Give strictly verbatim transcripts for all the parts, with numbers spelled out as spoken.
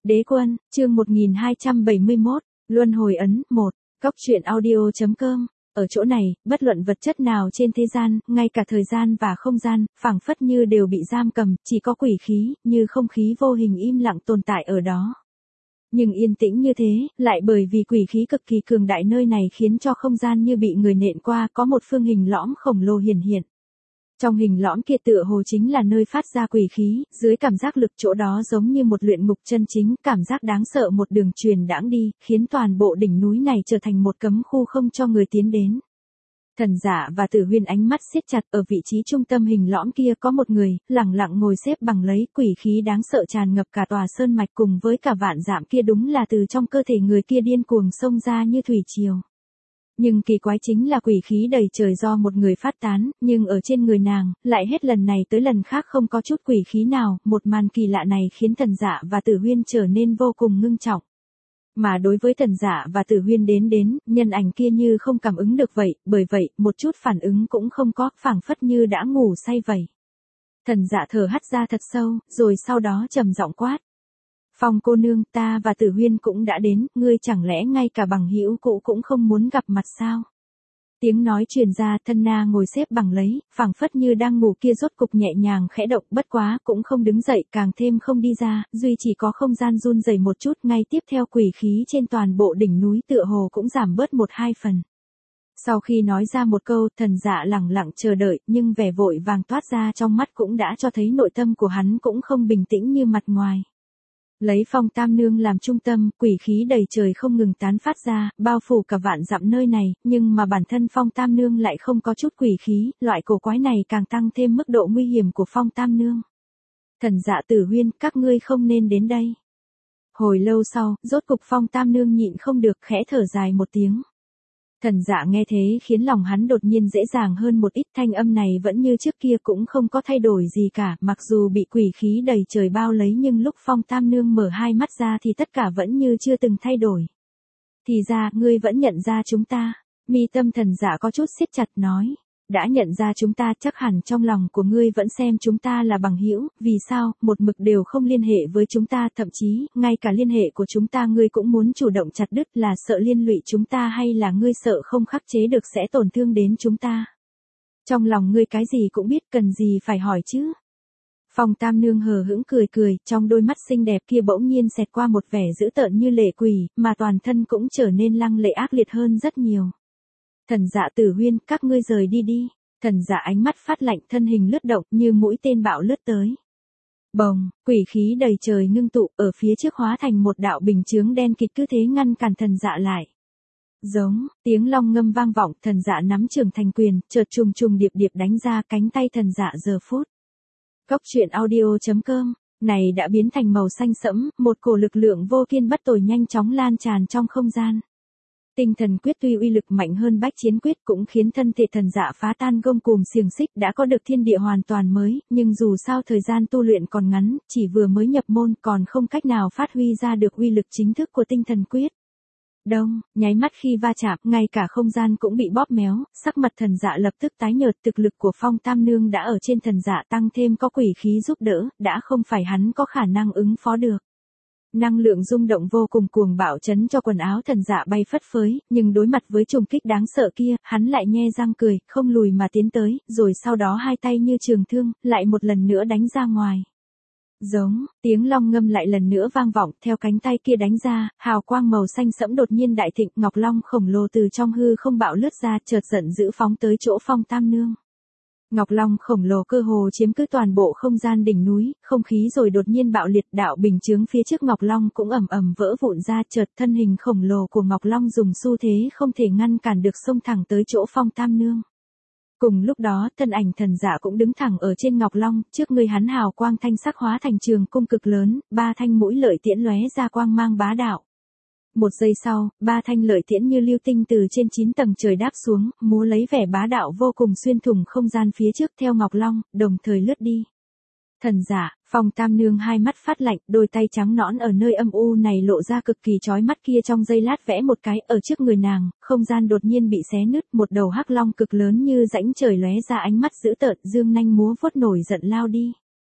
Đế quân, chương một nghìn hai trăm bảy mươi mốt, Luân hồi ấn, một, Cóc truyện audio.com. Ở chỗ này, bất luận vật chất nào trên thế gian, ngay cả thời gian và không gian, phảng phất như đều bị giam cầm, chỉ có quỷ khí, như không khí vô hình im lặng tồn tại ở đó. Nhưng yên tĩnh như thế, lại bởi vì quỷ khí cực kỳ cường đại nơi này khiến cho không gian như bị người nện qua, có một phương hình lõm khổng lồ hiển hiện. Trong hình lõm kia tựa hồ chính là nơi phát ra quỷ khí, dưới cảm giác lực chỗ đó giống như một luyện ngục chân chính, cảm giác đáng sợ một đường truyền đãng đi, khiến toàn bộ đỉnh núi này trở thành một cấm khu không cho người tiến đến. Thần Dạ và Tử Huyên ánh mắt siết chặt, ở vị trí trung tâm hình lõm kia có một người, lẳng lặng ngồi xếp bằng lấy, quỷ khí đáng sợ tràn ngập cả tòa sơn mạch cùng với cả vạn dặm kia, đúng là từ trong cơ thể người kia điên cuồng xông ra như thủy triều. Nhưng kỳ quái chính là quỷ khí đầy trời do một người phát tán, nhưng ở trên người nàng, lại hết lần này tới lần khác không có chút quỷ khí nào, một màn kỳ lạ này khiến Thần Dạ và Tử Huyên trở nên vô cùng ngưng trọng. Mà đối với Thần Dạ và Tử Huyên đến đến, nhân ảnh kia như không cảm ứng được vậy, bởi vậy, một chút phản ứng cũng không có, phảng phất như đã ngủ say vậy. Thần Dạ thở hắt ra thật sâu, rồi sau đó trầm giọng quát. Phong cô nương, ta và Tử Huyên cũng đã đến, ngươi chẳng lẽ ngay cả bằng hữu cũ cũng không muốn gặp mặt sao? Tiếng nói truyền ra, thân na ngồi xếp bằng lấy, phảng phất như đang ngủ kia rốt cục nhẹ nhàng khẽ động, bất quá cũng không đứng dậy, càng thêm không đi ra, duy chỉ có không gian run rẩy một chút, ngay tiếp theo quỷ khí trên toàn bộ đỉnh núi tựa hồ cũng giảm bớt một hai phần. Sau khi nói ra một câu, Thần Dạ lẳng lặng chờ đợi, nhưng vẻ vội vàng toát ra trong mắt cũng đã cho thấy nội tâm của hắn cũng không bình tĩnh như mặt ngoài. Lấy Phong Tam Nương làm trung tâm, quỷ khí đầy trời không ngừng tán phát ra, bao phủ cả vạn dặm nơi này, nhưng mà bản thân Phong Tam Nương lại không có chút quỷ khí, loại cổ quái này càng tăng thêm mức độ nguy hiểm của Phong Tam Nương. Thần Dạ, Tử Huyên, các ngươi không nên đến đây. Hồi lâu sau, rốt cục Phong Tam Nương nhịn không được, khẽ thở dài một tiếng. Thần Dạ nghe thế khiến lòng hắn đột nhiên dễ dàng hơn một ít, thanh âm này vẫn như trước kia cũng không có thay đổi gì cả, mặc dù bị quỷ khí đầy trời bao lấy nhưng lúc Phong Tam Nương mở hai mắt ra thì tất cả vẫn như chưa từng thay đổi. Thì ra, ngươi vẫn nhận ra chúng ta. Mi tâm Thần Dạ có chút siết chặt nói. Đã nhận ra chúng ta, chắc hẳn trong lòng của ngươi vẫn xem chúng ta là bằng hữu, vì sao, một mực đều không liên hệ với chúng ta, thậm chí, ngay cả liên hệ của chúng ta ngươi cũng muốn chủ động chặt đứt, là sợ liên lụy chúng ta hay là ngươi sợ không khắc chế được sẽ tổn thương đến chúng ta? Trong lòng ngươi cái gì cũng biết, cần gì phải hỏi chứ? Phong Tam Nương hờ hững cười cười, trong đôi mắt xinh đẹp kia bỗng nhiên xẹt qua một vẻ dữ tợn như lệ quỷ, mà toàn thân cũng trở nên lăng lệ ác liệt hơn rất nhiều. Thần Dạ, Tử Huyên, các ngươi rời đi đi. Thần Dạ ánh mắt phát lạnh, thân hình lướt động như mũi tên bạo lướt tới. Bồng, quỷ khí đầy trời ngưng tụ, ở phía trước hóa thành một đạo bình chướng đen kịt, cứ thế ngăn cản Thần Dạ lại. Giống, tiếng long ngâm vang vọng, Thần Dạ nắm trường thành quyền, chợt trùng trùng điệp điệp đánh ra, cánh tay Thần Dạ giờ phút. Cóc truyện audio.com, này đã biến thành màu xanh sẫm, một cổ lực lượng vô kiên bất tồi nhanh chóng lan tràn trong không gian. Tinh thần quyết tuy uy lực mạnh hơn bách chiến quyết cũng khiến thân thể Thần Dạ phá tan gông cùm xiềng xích, đã có được thiên địa hoàn toàn mới, nhưng dù sao thời gian tu luyện còn ngắn, chỉ vừa mới nhập môn còn không cách nào phát huy ra được uy lực chính thức của tinh thần quyết. Đông, nháy mắt khi va chạm, ngay cả không gian cũng bị bóp méo, sắc mặt Thần Dạ lập tức tái nhợt, thực lực của Phong Tam Nương đã ở trên Thần Dạ tăng thêm có quỷ khí giúp đỡ, đã không phải hắn có khả năng ứng phó được. Năng lượng rung động vô cùng cuồng bạo chấn cho quần áo Thần Dạ bay phất phới, nhưng đối mặt với trùng kích đáng sợ kia, hắn lại nhe răng cười, không lùi mà tiến tới, rồi sau đó hai tay như trường thương, lại một lần nữa đánh ra ngoài. Giống, tiếng long ngâm lại lần nữa vang vọng, theo cánh tay kia đánh ra, hào quang màu xanh sẫm đột nhiên đại thịnh, ngọc long khổng lồ từ trong hư không bạo lướt ra, chợt giận dữ phóng tới chỗ Phong Tam Nương. Ngọc long khổng lồ cơ hồ chiếm cứ toàn bộ không gian đỉnh núi, không khí rồi đột nhiên bạo liệt, đạo bình chướng phía trước Ngọc long cũng ầm ầm vỡ vụn ra, chợt thân hình khổng lồ của Ngọc long dùng xu thế không thể ngăn cản được xông thẳng tới chỗ Phong Tam Nương. Cùng lúc đó, thân ảnh Thần Dạ cũng đứng thẳng ở trên Ngọc long, trước người hắn hào quang thanh sắc hóa thành trường cung cực lớn, ba thanh mũi lợi tiễn lóe ra quang mang bá đạo. Một giây sau, ba thanh lợi tiễn như lưu tinh từ trên chín tầng trời đáp xuống, múa lấy vẻ bá đạo vô cùng xuyên thủng không gian phía trước theo Ngọc long, đồng thời lướt đi. Thần Dạ, Phong Tam Nương hai mắt phát lạnh, đôi tay trắng nõn ở nơi âm u này lộ ra cực kỳ chói mắt kia, trong giây lát vẽ một cái, ở trước người nàng, không gian đột nhiên bị xé nứt, một đầu hắc long cực lớn như rãnh trời lóe ra ánh mắt dữ tợn, dương nanh múa vuốt nổi giận lao đi.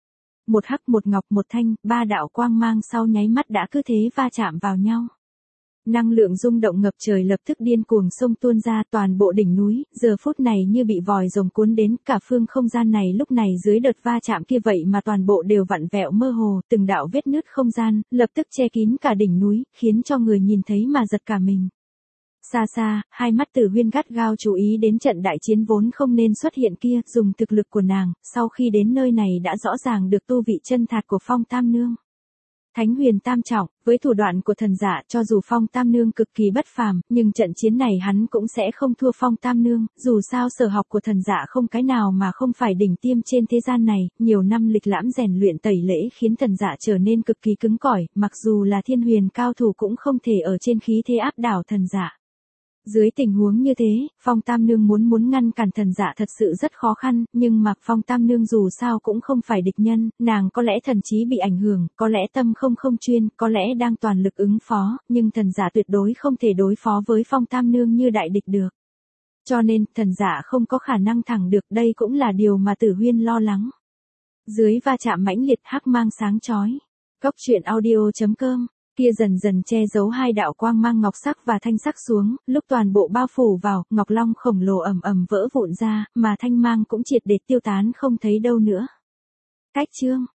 Một hắc một ngọc một thanh, ba đạo quang mang sau nháy mắt đã cứ thế va chạm vào nhau. Năng lượng rung động ngập trời lập tức điên cuồng xông tuôn ra, toàn bộ đỉnh núi, giờ phút này như bị vòi rồng cuốn đến, cả phương không gian này lúc này dưới đợt va chạm kia vậy mà toàn bộ đều vặn vẹo mơ hồ, từng đạo vết nứt không gian, lập tức che kín cả đỉnh núi, khiến cho người nhìn thấy mà giật cả mình. Xa xa, hai mắt Tử Huyên gắt gao chú ý đến trận đại chiến vốn không nên xuất hiện kia, dùng thực lực của nàng, sau khi đến nơi này đã rõ ràng được tu vị chân thật của Phong Tam Nương. Thánh huyền tam trọng, với thủ đoạn của thần giả cho dù Phong Tam Nương cực kỳ bất phàm, nhưng trận chiến này hắn cũng sẽ không thua Phong Tam Nương, dù sao sở học của thần giả không cái nào mà không phải đỉnh tiêm trên thế gian này, nhiều năm lịch lãm rèn luyện tẩy lễ khiến thần giả trở nên cực kỳ cứng cỏi, mặc dù là thiên huyền cao thủ cũng không thể ở trên khí thế áp đảo thần giả. Dưới tình huống như thế, Phong Tam Nương muốn muốn ngăn cản thần giả thật sự rất khó khăn, nhưng mà Phong Tam Nương dù sao cũng không phải địch nhân, nàng có lẽ thần trí bị ảnh hưởng, có lẽ tâm không không chuyên, có lẽ đang toàn lực ứng phó, nhưng thần giả tuyệt đối không thể đối phó với Phong Tam Nương như đại địch được. Cho nên, thần giả không có khả năng thẳng được, đây cũng là điều mà Tử Huyên lo lắng. Dưới va chạm mãnh liệt hắc mang sáng chói. Cốc truyện audio chấm com kia dần dần che giấu hai đạo quang mang ngọc sắc và thanh sắc xuống, lúc toàn bộ bao phủ vào, ngọc long khổng lồ ầm ầm vỡ vụn ra, mà thanh mang cũng triệt để tiêu tán không thấy đâu nữa. Cách chương